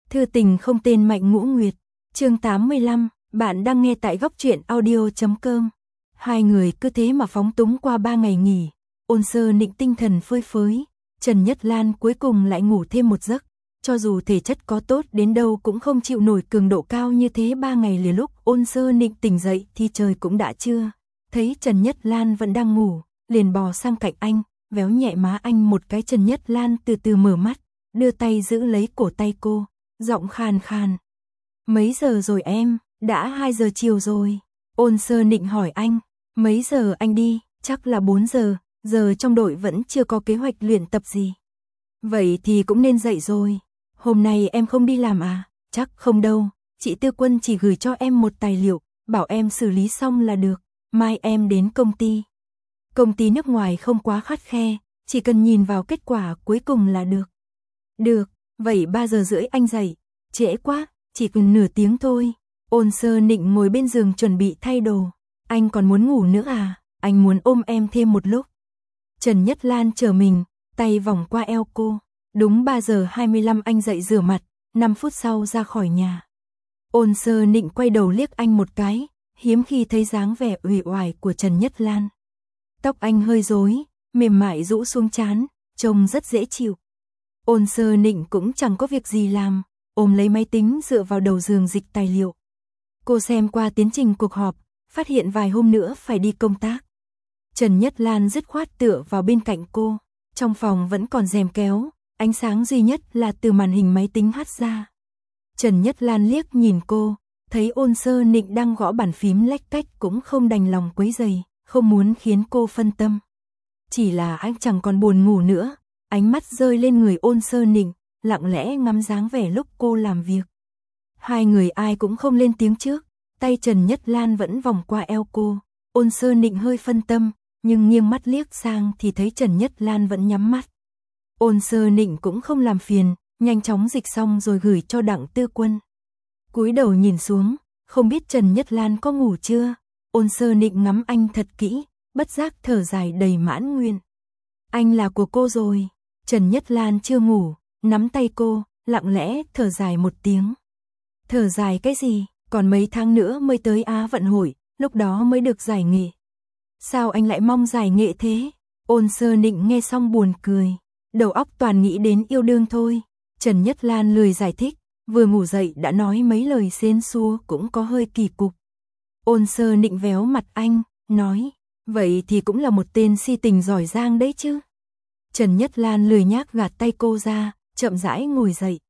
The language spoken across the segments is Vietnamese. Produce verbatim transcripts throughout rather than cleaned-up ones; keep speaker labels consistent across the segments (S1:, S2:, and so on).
S1: Thư tình không tên Mạnh Ngũ Nguyệt, chương tám mươi lăm, bạn đang nghe tại góc truyện audio chấm com. Hai người cứ thế mà phóng túng qua ba ngày nghỉ, Ôn Sơ Nịnh tinh thần phơi phới, Trần Nhất Lan cuối cùng lại ngủ thêm một giấc, cho dù thể chất có tốt đến đâu cũng không chịu nổi cường độ cao như thế ba ngày liền. Lúc Ôn Sơ Nịnh tỉnh dậy thì trời cũng đã trưa, thấy Trần Nhất Lan vẫn đang ngủ, liền bò sang cạnh anh, véo nhẹ má anh một cái. Trần Nhất Lan từ từ mở mắt, đưa tay giữ lấy cổ tay cô, giọng khàn khàn. Mấy giờ rồi em? Đã hai giờ chiều rồi. Ôn Sơ Nịnh hỏi anh, mấy giờ anh đi? Chắc là bốn giờ, giờ trong đội vẫn chưa có kế hoạch luyện tập gì. Vậy thì cũng nên dậy rồi. Hôm nay em không đi làm à? Chắc không đâu, chị Tư Quân chỉ gửi cho em một tài liệu, bảo em xử lý xong là được, mai em đến công ty. Công ty nước ngoài không quá khắt khe, chỉ cần nhìn vào kết quả cuối cùng là được. Được, vậy ba giờ rưỡi anh dậy. Trễ quá, chỉ cần nửa tiếng thôi. Ôn Sơ Nịnh ngồi bên giường chuẩn bị thay đồ. Anh còn muốn ngủ nữa à? Anh muốn ôm em thêm một lúc. Trần Nhất Lan chờ mình, tay vòng qua eo cô. Đúng ba giờ hai mươi lăm anh dậy rửa mặt, năm phút sau ra khỏi nhà. Ôn Sơ Nịnh quay đầu liếc anh một cái, hiếm khi thấy dáng vẻ uể oải của Trần Nhất Lan. Tóc anh hơi rối, mềm mại rũ xuống trán, trông rất dễ chịu. Ôn Sơ Nịnh cũng chẳng có việc gì làm, ôm lấy máy tính dựa vào đầu giường dịch tài liệu. Cô xem qua tiến trình cuộc họp, phát hiện vài hôm nữa phải đi công tác. Trần Nhất Lan dứt khoát tựa vào bên cạnh cô, trong phòng vẫn còn rèm kéo, ánh sáng duy nhất là từ màn hình máy tính hắt ra. Trần Nhất Lan liếc nhìn cô, thấy Ôn Sơ Nịnh đang gõ bàn phím lách cách cũng không đành lòng quấy rầy, không muốn khiến cô phân tâm. Chỉ là anh chẳng còn buồn ngủ nữa, ánh mắt rơi lên người Ôn Sơ Nịnh, lặng lẽ ngắm dáng vẻ lúc cô làm việc. Hai người ai cũng không lên tiếng trước, tay Trần Nhất Lan vẫn vòng qua eo cô. Ôn Sơ Nịnh hơi phân tâm, nhưng nghiêng mắt liếc sang thì thấy Trần Nhất Lan vẫn nhắm mắt. Ôn Sơ Nịnh cũng không làm phiền, nhanh chóng dịch xong rồi gửi cho Đặng Tư Quân. Cúi đầu nhìn xuống, không biết Trần Nhất Lan có ngủ chưa. Ôn Sơ Nịnh ngắm anh thật kỹ, bất giác thở dài đầy mãn nguyện. Anh là của cô rồi. Trần Nhất Lan chưa ngủ, nắm tay cô, lặng lẽ thở dài một tiếng. Thở dài cái gì, còn mấy tháng nữa mới tới Á vận hội, lúc đó mới được giải nghệ. Sao anh lại mong giải nghệ thế? Ôn Sơ Nịnh nghe xong buồn cười, đầu óc toàn nghĩ đến yêu đương thôi. Trần Nhất Lan lười giải thích, vừa ngủ dậy đã nói mấy lời xến xúa cũng có hơi kỳ cục. Ôn Sơ Nịnh véo mặt anh, nói, vậy thì cũng là một tên si tình giỏi giang đấy chứ. Trần Nhất Lan lười nhác gạt tay cô ra, chậm rãi ngồi dậy.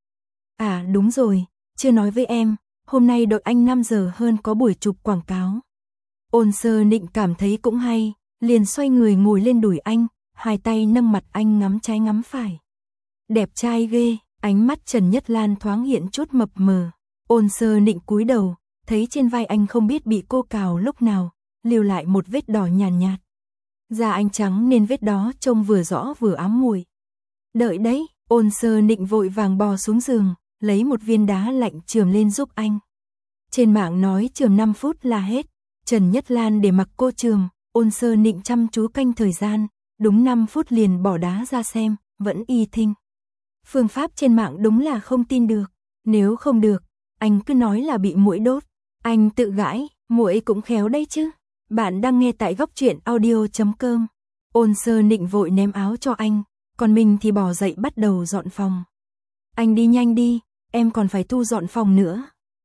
S1: À đúng rồi, chưa nói với em, hôm nay đội anh năm giờ hơn có buổi chụp quảng cáo. Ôn Sơ Nịnh cảm thấy cũng hay, liền xoay người ngồi lên đùi anh, hai tay nâng mặt anh ngắm trái ngắm phải. Đẹp trai ghê, ánh mắt Trần Nhất Lan thoáng hiện chút mập mờ. Ôn Sơ Nịnh cúi đầu, thấy trên vai anh không biết bị cô cào lúc nào, lưu lại một vết đỏ nhàn nhạt, nhạt. Da anh trắng nên vết đó trông vừa rõ vừa ám mùi. Đợi đấy, Ôn Sơ Nịnh vội vàng bò xuống giường, lấy một viên đá lạnh chườm lên giúp anh. Trên mạng nói chườm năm phút là hết. Trần Nhất Lan để mặc cô chườm, Ôn Sơ Nịnh chăm chú canh thời gian, đúng năm phút liền bỏ đá ra xem, vẫn y thinh. Phương pháp trên mạng đúng là không tin được, nếu không được, anh cứ nói là bị muỗi đốt. Anh tự gãi, muỗi cũng khéo đấy chứ. Bạn đang nghe tại góc truyện audio chấm com. Ôn Sơ Nịnh vội ném áo cho anh, còn mình thì bò dậy bắt đầu dọn phòng. Anh đi nhanh đi, em còn phải thu dọn phòng nữa.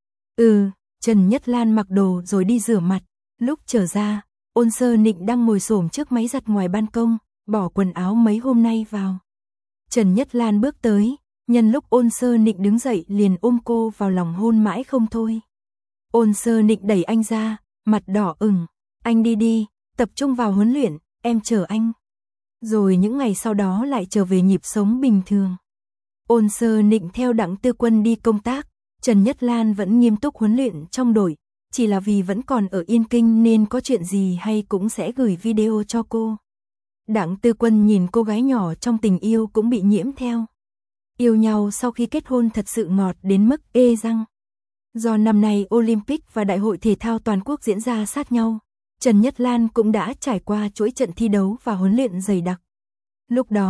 S1: Ừ, Trần Nhất Lan mặc đồ rồi đi rửa mặt. Lúc trở ra, Ôn Sơ Nịnh đang ngồi xổm trước máy giặt ngoài ban công, bỏ quần áo mấy hôm nay vào. Trần Nhất Lan bước tới, nhân lúc Ôn Sơ Nịnh đứng dậy liền ôm cô vào lòng hôn mãi không thôi. Ôn Sơ Nịnh đẩy anh ra, mặt đỏ ửng. Anh đi đi, tập trung vào huấn luyện, em chờ anh. Rồi những ngày sau đó lại trở về nhịp sống bình thường. Ôn Sơ Nịnh theo Đặng Tư Quân đi công tác, Trần Nhất Lan vẫn nghiêm túc huấn luyện trong đội, chỉ là vì vẫn còn ở Yên Kinh nên có chuyện gì hay cũng sẽ gửi video cho cô. Đặng Tư Quân nhìn cô gái nhỏ trong tình yêu cũng bị nhiễm theo. Yêu nhau sau khi kết hôn thật sự ngọt đến mức ê răng. Do năm nay Olympic và Đại hội Thể thao Toàn quốc diễn ra sát nhau, Trần Nhất Lan cũng đã trải qua chuỗi trận thi đấu và huấn luyện dày đặc. Lúc đó,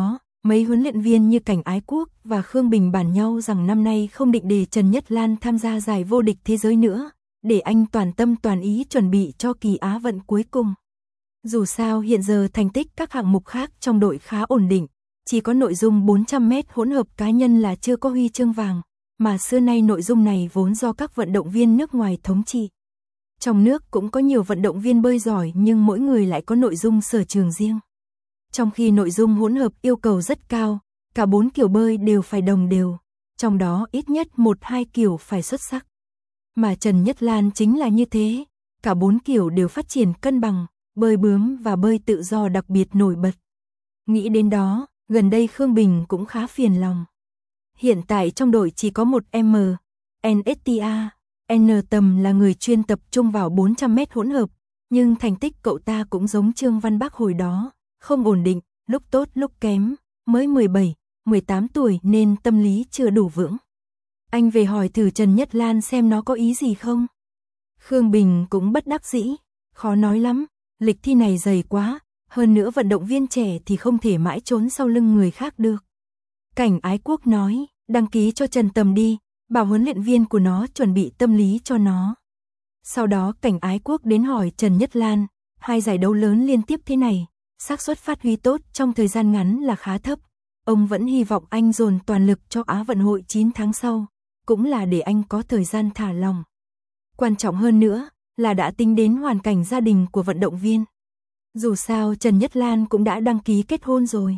S1: Mấy huấn luyện viên như Cảnh Ái Quốc và Khương Bình bàn nhau rằng năm nay không định để Trần Nhất Lan tham gia giải vô địch thế giới nữa, để anh toàn tâm toàn ý chuẩn bị cho kỳ Á vận cuối cùng. Dù sao hiện giờ thành tích các hạng mục khác trong đội khá ổn định, chỉ có nội dung bốn trăm mét hỗn hợp cá nhân là chưa có huy chương vàng, mà xưa nay nội dung này vốn do các vận động viên nước ngoài thống trị. Trong nước cũng có nhiều vận động viên bơi giỏi nhưng mỗi người lại có nội dung sở trường riêng. Trong khi nội dung hỗn hợp yêu cầu rất cao, cả bốn kiểu bơi đều phải đồng đều, trong đó ít nhất một hai kiểu phải xuất sắc. Mà Trần Nhất Lan chính là như thế, cả bốn kiểu đều phát triển cân bằng, bơi bướm và bơi tự do đặc biệt nổi bật. Nghĩ đến đó, gần đây Khương Bình cũng khá phiền lòng. Hiện tại trong đội chỉ có một M, en ét tê a, N Tầm là người chuyên tập trung vào bốn trăm mét hỗn hợp, nhưng thành tích cậu ta cũng giống Trương Văn Bác hồi đó, không ổn định, lúc tốt lúc kém, mới mười bảy, mười tám tuổi nên tâm lý chưa đủ vững. Anh về hỏi thử Trần Nhất Lan xem nó có ý gì không. Khương Bình cũng bất đắc dĩ, khó nói lắm, lịch thi này dày quá, hơn nữa vận động viên trẻ thì không thể mãi trốn sau lưng người khác được. Cảnh Ái Quốc nói, đăng ký cho Trần Tầm đi, bảo huấn luyện viên của nó chuẩn bị tâm lý cho nó. Sau đó Cảnh Ái Quốc đến hỏi Trần Nhất Lan, hai giải đấu lớn liên tiếp thế này, xác suất phát huy tốt trong thời gian ngắn là khá thấp. Ông vẫn hy vọng anh dồn toàn lực cho Á vận hội chín tháng sau, cũng là để anh có thời gian thả lòng. Quan trọng hơn nữa là đã tính đến hoàn cảnh gia đình của vận động viên. Dù sao Trần Nhất Lan cũng đã đăng ký kết hôn rồi.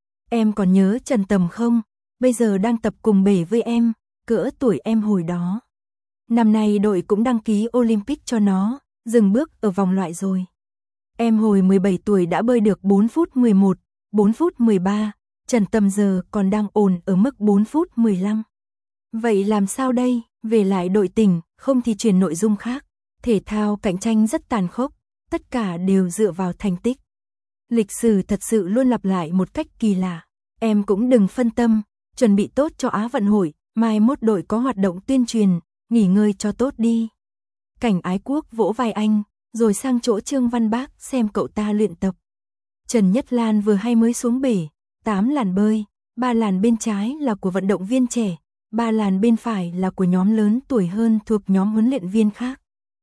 S1: Em còn nhớ Trần Tầm không? Bây giờ đang tập cùng bể với em, cỡ tuổi em hồi đó. Năm nay đội cũng đăng ký Olympic cho nó, dừng bước ở vòng loại rồi. Em hồi mười bảy tuổi đã bơi được bốn phút mười một, bốn phút mười ba, Trần Tầm giờ còn đang ổn ở mức bốn phút mười lăm. Vậy làm sao đây? Về lại đội tỉnh, không thì chuyển nội dung khác. Thể thao cạnh tranh rất tàn khốc, tất cả đều dựa vào thành tích. Lịch sử thật sự luôn lặp lại một cách kỳ lạ. Em cũng đừng phân tâm, chuẩn bị tốt cho Á vận hội, mai mốt đội có hoạt động tuyên truyền, nghỉ ngơi cho tốt đi. Cảnh Ái Quốc vỗ vai anh, rồi sang chỗ Trương Văn Bác xem cậu ta luyện tập. Trần Nhất Lan vừa hay mới xuống bể, tám làn bơi, ba làn bên trái là của vận động viên trẻ, ba làn bên phải là của nhóm lớn tuổi hơn thuộc nhóm huấn luyện viên khác.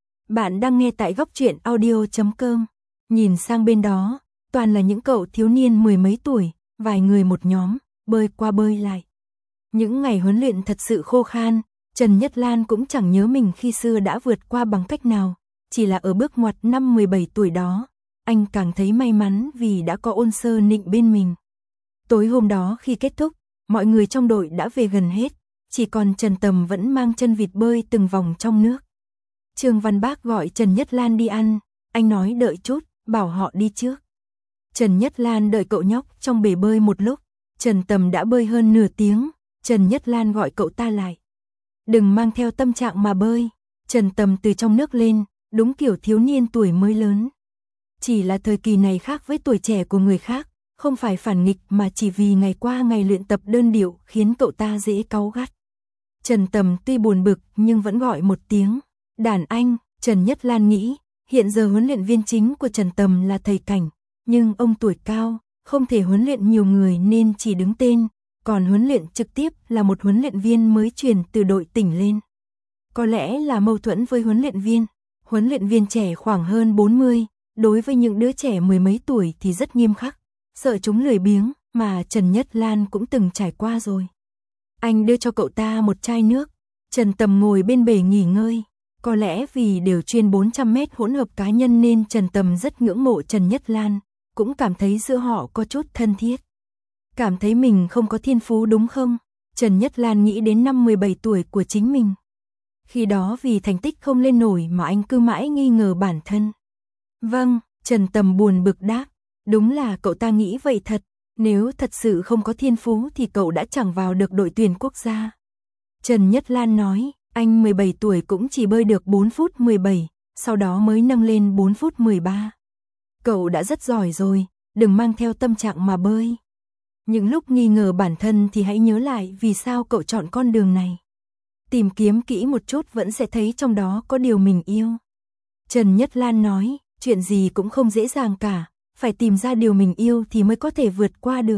S1: Bạn đang nghe tại góc truyện audio chấm com. Nhìn sang bên đó, toàn là những cậu thiếu niên mười mấy tuổi, vài người một nhóm, bơi qua bơi lại. Những ngày huấn luyện thật sự khô khan, Trần Nhất Lan cũng chẳng nhớ mình khi xưa đã vượt qua bằng cách nào, chỉ là ở bước ngoặt năm mười bảy tuổi đó, anh càng thấy may mắn vì đã có Ôn Sơ Nịnh bên mình. Tối hôm đó khi kết thúc, mọi người trong đội đã về gần hết, chỉ còn Trần Tầm vẫn mang chân vịt bơi từng vòng trong nước. Trương Văn Bác gọi Trần Nhất Lan đi ăn, anh nói đợi chút, bảo họ đi trước. Trần Nhất Lan đợi cậu nhóc trong bể bơi một lúc, Trần Tầm đã bơi hơn nửa tiếng, Trần Nhất Lan gọi cậu ta lại. Đừng mang theo tâm trạng mà bơi, Trần Tầm từ trong nước lên, đúng kiểu thiếu niên tuổi mới lớn. Chỉ là thời kỳ này khác với tuổi trẻ của người khác, không phải phản nghịch mà chỉ vì ngày qua ngày luyện tập đơn điệu khiến cậu ta dễ cáu gắt. Trần Tầm tuy buồn bực nhưng vẫn gọi một tiếng. Đàn anh, Trần Nhất Lan nghĩ, hiện giờ huấn luyện viên chính của Trần Tầm là thầy Cảnh, nhưng ông tuổi cao, không thể huấn luyện nhiều người nên chỉ đứng tên, còn huấn luyện trực tiếp là một huấn luyện viên mới chuyển từ đội tỉnh lên. Có lẽ là mâu thuẫn với huấn luyện viên, huấn luyện viên trẻ khoảng hơn bốn mươi, đối với những đứa trẻ mười mấy tuổi thì rất nghiêm khắc, sợ chúng lười biếng, mà Trần Nhất Lan cũng từng trải qua rồi. Anh đưa cho cậu ta một chai nước, Trần Tầm ngồi bên bể nghỉ ngơi. Có lẽ vì đều chuyên bốn trăm mét hỗn hợp cá nhân nên Trần Tầm rất ngưỡng mộ Trần Nhất Lan, cũng cảm thấy giữa họ có chút thân thiết. Cảm thấy mình không có thiên phú đúng không? Trần Nhất Lan nghĩ đến năm mười bảy tuổi của chính mình. Khi đó vì thành tích không lên nổi mà anh cứ mãi nghi ngờ bản thân. Vâng, Trần Tầm buồn bực đáp, đúng là cậu ta nghĩ vậy thật, nếu thật sự không có thiên phú thì cậu đã chẳng vào được đội tuyển quốc gia. Trần Nhất Lan nói, anh mười bảy tuổi cũng chỉ bơi được bốn phút mười bảy, sau đó mới nâng lên bốn phút mười ba. Cậu đã rất giỏi rồi, đừng mang theo tâm trạng mà bơi. Những lúc nghi ngờ bản thân thì hãy nhớ lại vì sao cậu chọn con đường này. Tìm kiếm kỹ một chút vẫn sẽ thấy trong đó có điều mình yêu. Trần Nhất Lan nói, chuyện gì cũng không dễ dàng cả, phải tìm ra điều mình yêu thì mới có thể vượt qua được.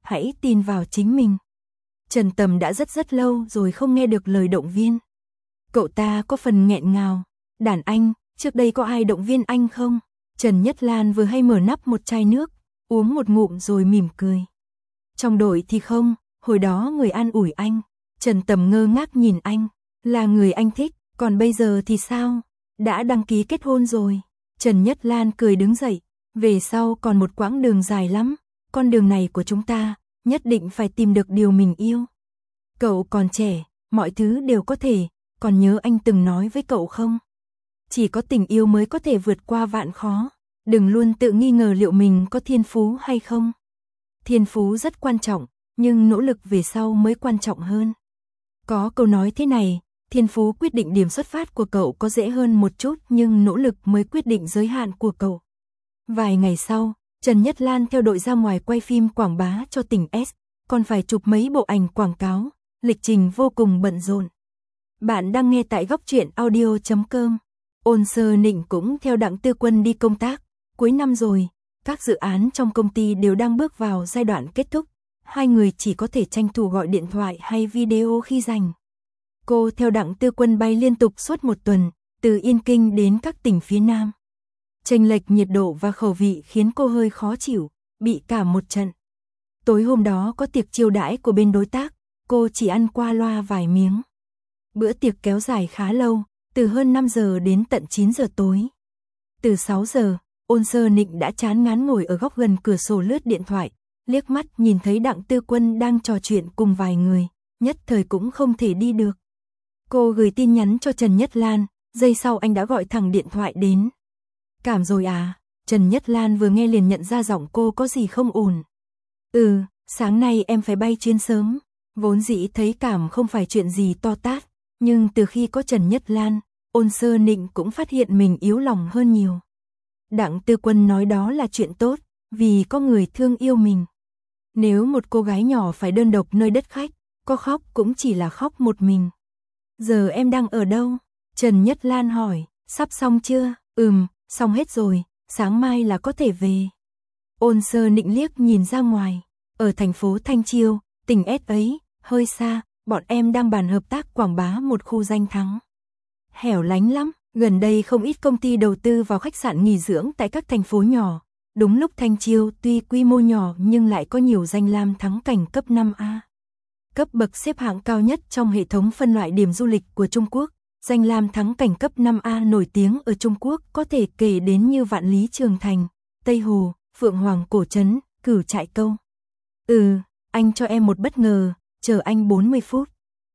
S1: hãy tin vào chính mình. Trần Tầm đã rất rất lâu rồi không nghe được lời động viên. Cậu ta có phần nghẹn ngào. Đàn anh, trước đây có ai động viên anh không? Trần Nhất Lan vừa hay mở nắp một chai nước, uống một ngụm rồi mỉm cười. Trong đội thì không, hồi đó người an ủi anh. Trần Tầm ngơ ngác nhìn anh, là người anh thích, còn bây giờ thì sao? Đã đăng ký kết hôn rồi. Trần Nhất Lan cười đứng dậy, về sau còn một quãng đường dài lắm, con đường này của chúng ta, nhất định phải tìm được điều mình yêu. Cậu còn trẻ, mọi thứ đều có thể, còn nhớ anh từng nói với cậu không? Chỉ có tình yêu mới có thể vượt qua vạn khó, đừng luôn tự nghi ngờ liệu mình có thiên phú hay không. Thiên phú rất quan trọng, nhưng nỗ lực về sau mới quan trọng hơn. Có câu nói thế này, thiên phú quyết định điểm xuất phát của cậu có dễ hơn một chút nhưng nỗ lực mới quyết định giới hạn của cậu. Vài ngày sau, Trần Nhất Lan theo đội ra ngoài quay phim quảng bá cho tỉnh S, còn phải chụp mấy bộ ảnh quảng cáo, lịch trình vô cùng bận rộn. Bạn đang nghe tại góc truyện audio chấm com. Ôn Sơ Nịnh cũng theo Đặng Tư Quân đi công tác, cuối năm rồi, các dự án trong công ty đều đang bước vào giai đoạn kết thúc, hai người chỉ có thể tranh thủ gọi điện thoại hay video khi rảnh. Cô theo Đặng Tư Quân bay liên tục suốt một tuần, từ Yên Kinh đến các tỉnh phía Nam. Chênh lệch nhiệt độ và khẩu vị khiến cô hơi khó chịu, bị cảm một trận. Tối hôm đó có tiệc chiêu đãi của bên đối tác, cô chỉ ăn qua loa vài miếng. Bữa tiệc kéo dài khá lâu, từ hơn năm giờ đến tận chín giờ tối. Từ sáu giờ, Ôn Sơ Nịnh đã chán ngán ngồi ở góc gần cửa sổ lướt điện thoại, liếc mắt nhìn thấy Đặng Tư Quân đang trò chuyện cùng vài người, nhất thời cũng không thể đi được. Cô gửi tin nhắn cho Trần Nhất Lan, giây sau anh đã gọi thẳng điện thoại đến. Cảm rồi à? Trần Nhất Lan vừa nghe liền nhận ra giọng cô có gì không ổn. Ừ, sáng nay em phải bay chuyến sớm, vốn dĩ thấy cảm không phải chuyện gì to tát, nhưng từ khi có Trần Nhất Lan, Ôn Sơ Nịnh cũng phát hiện mình yếu lòng hơn nhiều. Đặng Tư Quân nói đó là chuyện tốt, vì có người thương yêu mình. Nếu một cô gái nhỏ phải đơn độc nơi đất khách, có khóc cũng chỉ là khóc một mình. Giờ em đang ở đâu? Trần Nhất Lan hỏi, sắp xong chưa? Ừm, xong hết rồi, sáng mai là có thể về. Ôn Sơ Nịnh liếc nhìn ra ngoài, ở thành phố Thanh Chiêu, tỉnh S ấy, hơi xa, bọn em đang bàn hợp tác quảng bá một khu danh thắng. Hẻo lánh lắm, gần đây không ít công ty đầu tư vào khách sạn nghỉ dưỡng tại các thành phố nhỏ. Đúng lúc Thanh Chiêu tuy quy mô nhỏ nhưng lại có nhiều danh lam thắng cảnh cấp năm A. Cấp bậc xếp hạng cao nhất trong hệ thống phân loại điểm du lịch của Trung Quốc. Danh lam thắng cảnh cấp năm A nổi tiếng ở Trung Quốc có thể kể đến như Vạn Lý Trường Thành, Tây Hồ, Phượng Hoàng Cổ Trấn, Cửu Trại Câu. Ừ, anh cho em một bất ngờ, chờ anh bốn mươi phút.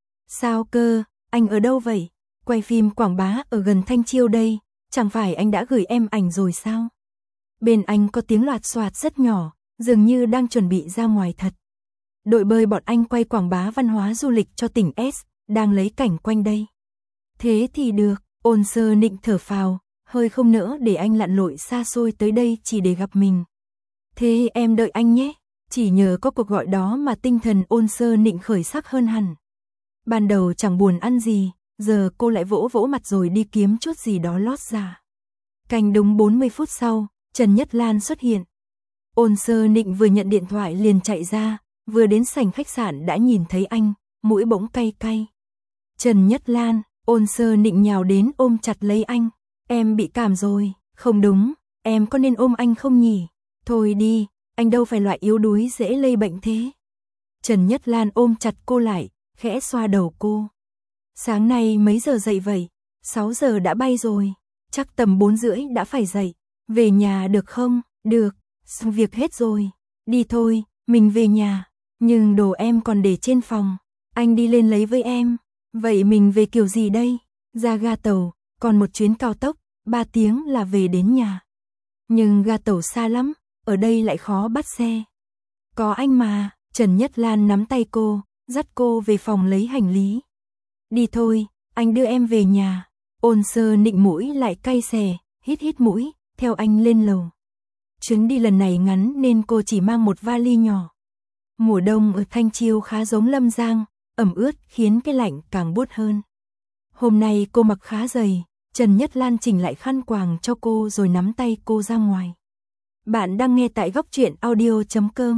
S1: Sao cơ, anh ở đâu vậy? Quay phim quảng bá ở gần Thanh Chiêu đây, chẳng phải anh đã gửi em ảnh rồi sao? Bên anh có tiếng loạt soạt rất nhỏ, dường như đang chuẩn bị ra ngoài thật. Đội bơi bọn anh quay quảng bá văn hóa du lịch cho tỉnh S, đang lấy cảnh quanh đây. Thế thì được, Ôn Sơ Nịnh thở phào, hơi không nỡ để anh lặn lội xa xôi tới đây chỉ để gặp mình. Thế em đợi anh nhé, chỉ nhờ có cuộc gọi đó mà tinh thần Ôn Sơ Nịnh khởi sắc hơn hẳn. Ban đầu chẳng buồn ăn gì, giờ cô lại vỗ vỗ mặt rồi đi kiếm chút gì đó lót ra. Canh đúng bốn mươi phút sau, Trần Nhất Lan xuất hiện. Ôn Sơ Nịnh vừa nhận điện thoại liền chạy ra, vừa đến sảnh khách sạn đã nhìn thấy anh, mũi bỗng cay cay. Trần Nhất Lan, Ôn Sơ Nịnh nhào đến ôm chặt lấy anh. Em bị cảm rồi, không đúng, em có nên ôm anh không nhỉ? Thôi đi, anh đâu phải loại yếu đuối dễ lây bệnh thế. Trần Nhất Lan ôm chặt cô lại, khẽ xoa đầu cô. Sáng nay mấy giờ dậy vậy? sáu giờ đã bay rồi, chắc tầm bốn rưỡi đã phải dậy. Về nhà được không? Được, xong việc hết rồi. Đi thôi, mình về nhà. Nhưng đồ em còn để trên phòng, anh đi lên lấy với em. Vậy mình về kiểu gì đây? Ra ga tàu, còn một chuyến cao tốc, ba tiếng là về đến nhà. Nhưng ga tàu xa lắm, ở đây lại khó bắt xe. Có anh mà, Trần Nhất Lan nắm tay cô, dắt cô về phòng lấy hành lý. Đi thôi, anh đưa em về nhà. Ôn Sơ Nịnh mũi lại cay xè, hít hít mũi, theo anh lên lầu. Chuyến đi lần này ngắn nên cô chỉ mang một vali nhỏ. Mùa đông ở Thanh Chiêu khá giống Lâm Giang, ẩm ướt khiến cái lạnh càng buốt hơn. Hôm nay cô mặc khá dày, Trần Nhất Lan chỉnh lại khăn quàng cho cô rồi nắm tay cô ra ngoài. Bạn đang nghe tại góc truyện audio chấm com.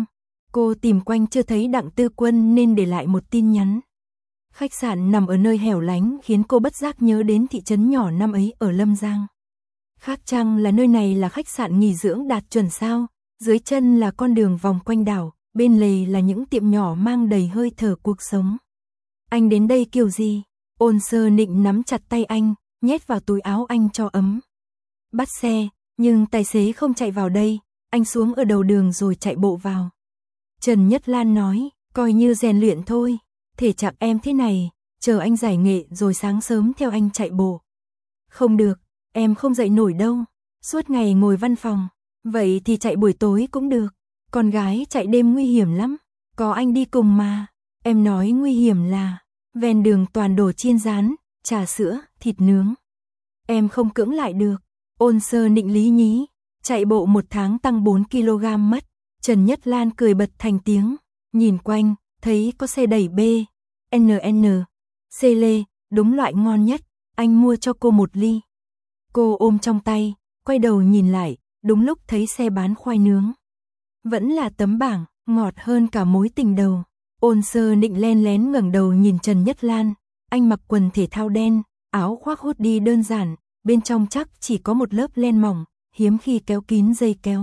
S1: Cô tìm quanh chưa thấy Đặng Tư Quân nên để lại một tin nhắn. Khách sạn nằm ở nơi hẻo lánh khiến cô bất giác nhớ đến thị trấn nhỏ năm ấy ở Lâm Giang. Khác chăng là nơi này là khách sạn nghỉ dưỡng đạt chuẩn sao? Dưới chân là con đường vòng quanh đảo, bên lề là những tiệm nhỏ mang đầy hơi thở cuộc sống. Anh đến đây kiểu gì? Ôn Sơ Nịnh nắm chặt tay anh, nhét vào túi áo anh cho ấm. Bắt xe, nhưng tài xế không chạy vào đây, anh xuống ở đầu đường rồi chạy bộ vào. Trần Nhất Lan nói, coi như rèn luyện thôi, thể trạng em thế này, chờ anh giải nghệ rồi sáng sớm theo anh chạy bộ. Không được, em không dậy nổi đâu, suốt ngày ngồi văn phòng, vậy thì chạy buổi tối cũng được, con gái chạy đêm nguy hiểm lắm, có anh đi cùng mà. Em nói nguy hiểm là, ven đường toàn đồ chiên rán, trà sữa, thịt nướng. Em không cưỡng lại được. Ôn Sơ Nịnh lý nhí, chạy bộ một tháng tăng bốn ki lô gam mất. Trần Nhất Lan cười bật thành tiếng, nhìn quanh, thấy có xe đẩy B, en en, C lê, đúng loại ngon nhất, anh mua cho cô một ly. Cô ôm trong tay, quay đầu nhìn lại, đúng lúc thấy xe bán khoai nướng. Vẫn là tấm bảng, ngọt hơn cả mối tình đầu. Ôn Sơ Nịnh len lén ngẩng đầu nhìn Trần Nhất Lan, anh mặc quần thể thao đen, áo khoác hoodie đơn giản, bên trong chắc chỉ có một lớp len mỏng, hiếm khi kéo kín dây kéo.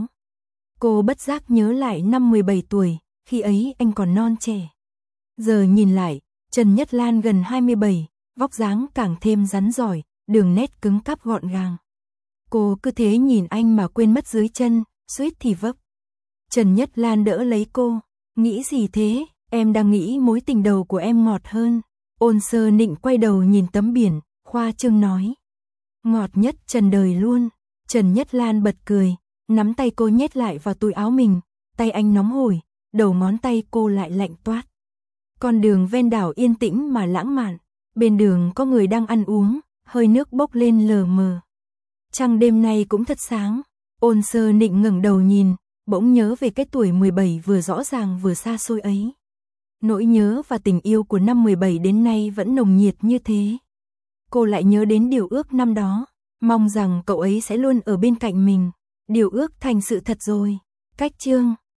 S1: Cô bất giác nhớ lại năm mười bảy tuổi, khi ấy anh còn non trẻ. Giờ nhìn lại, Trần Nhất Lan gần hai mươi bảy, vóc dáng càng thêm rắn giỏi, đường nét cứng cáp gọn gàng. Cô cứ thế nhìn anh mà quên mất dưới chân, suýt thì vấp. Trần Nhất Lan đỡ lấy cô, nghĩ gì thế? Em đang nghĩ mối tình đầu của em ngọt hơn. Ôn Sơ Nịnh quay đầu nhìn tấm biển, khoa trương nói. Ngọt nhất trần đời luôn. Trần Nhất Lan bật cười, nắm tay cô nhét lại vào túi áo mình, tay anh nóng hổi, đầu ngón tay cô lại lạnh toát. Con đường ven đảo yên tĩnh mà lãng mạn, bên đường có người đang ăn uống, hơi nước bốc lên lờ mờ. Trăng đêm nay cũng thật sáng. Ôn Sơ Nịnh ngẩng đầu nhìn, bỗng nhớ về cái tuổi mười bảy vừa rõ ràng vừa xa xôi ấy. Nỗi nhớ và tình yêu của năm mười bảy đến nay vẫn nồng nhiệt như thế. Cô lại nhớ đến điều ước năm đó, mong rằng cậu ấy sẽ luôn ở bên cạnh mình. Điều ước thành sự thật rồi. Cách chương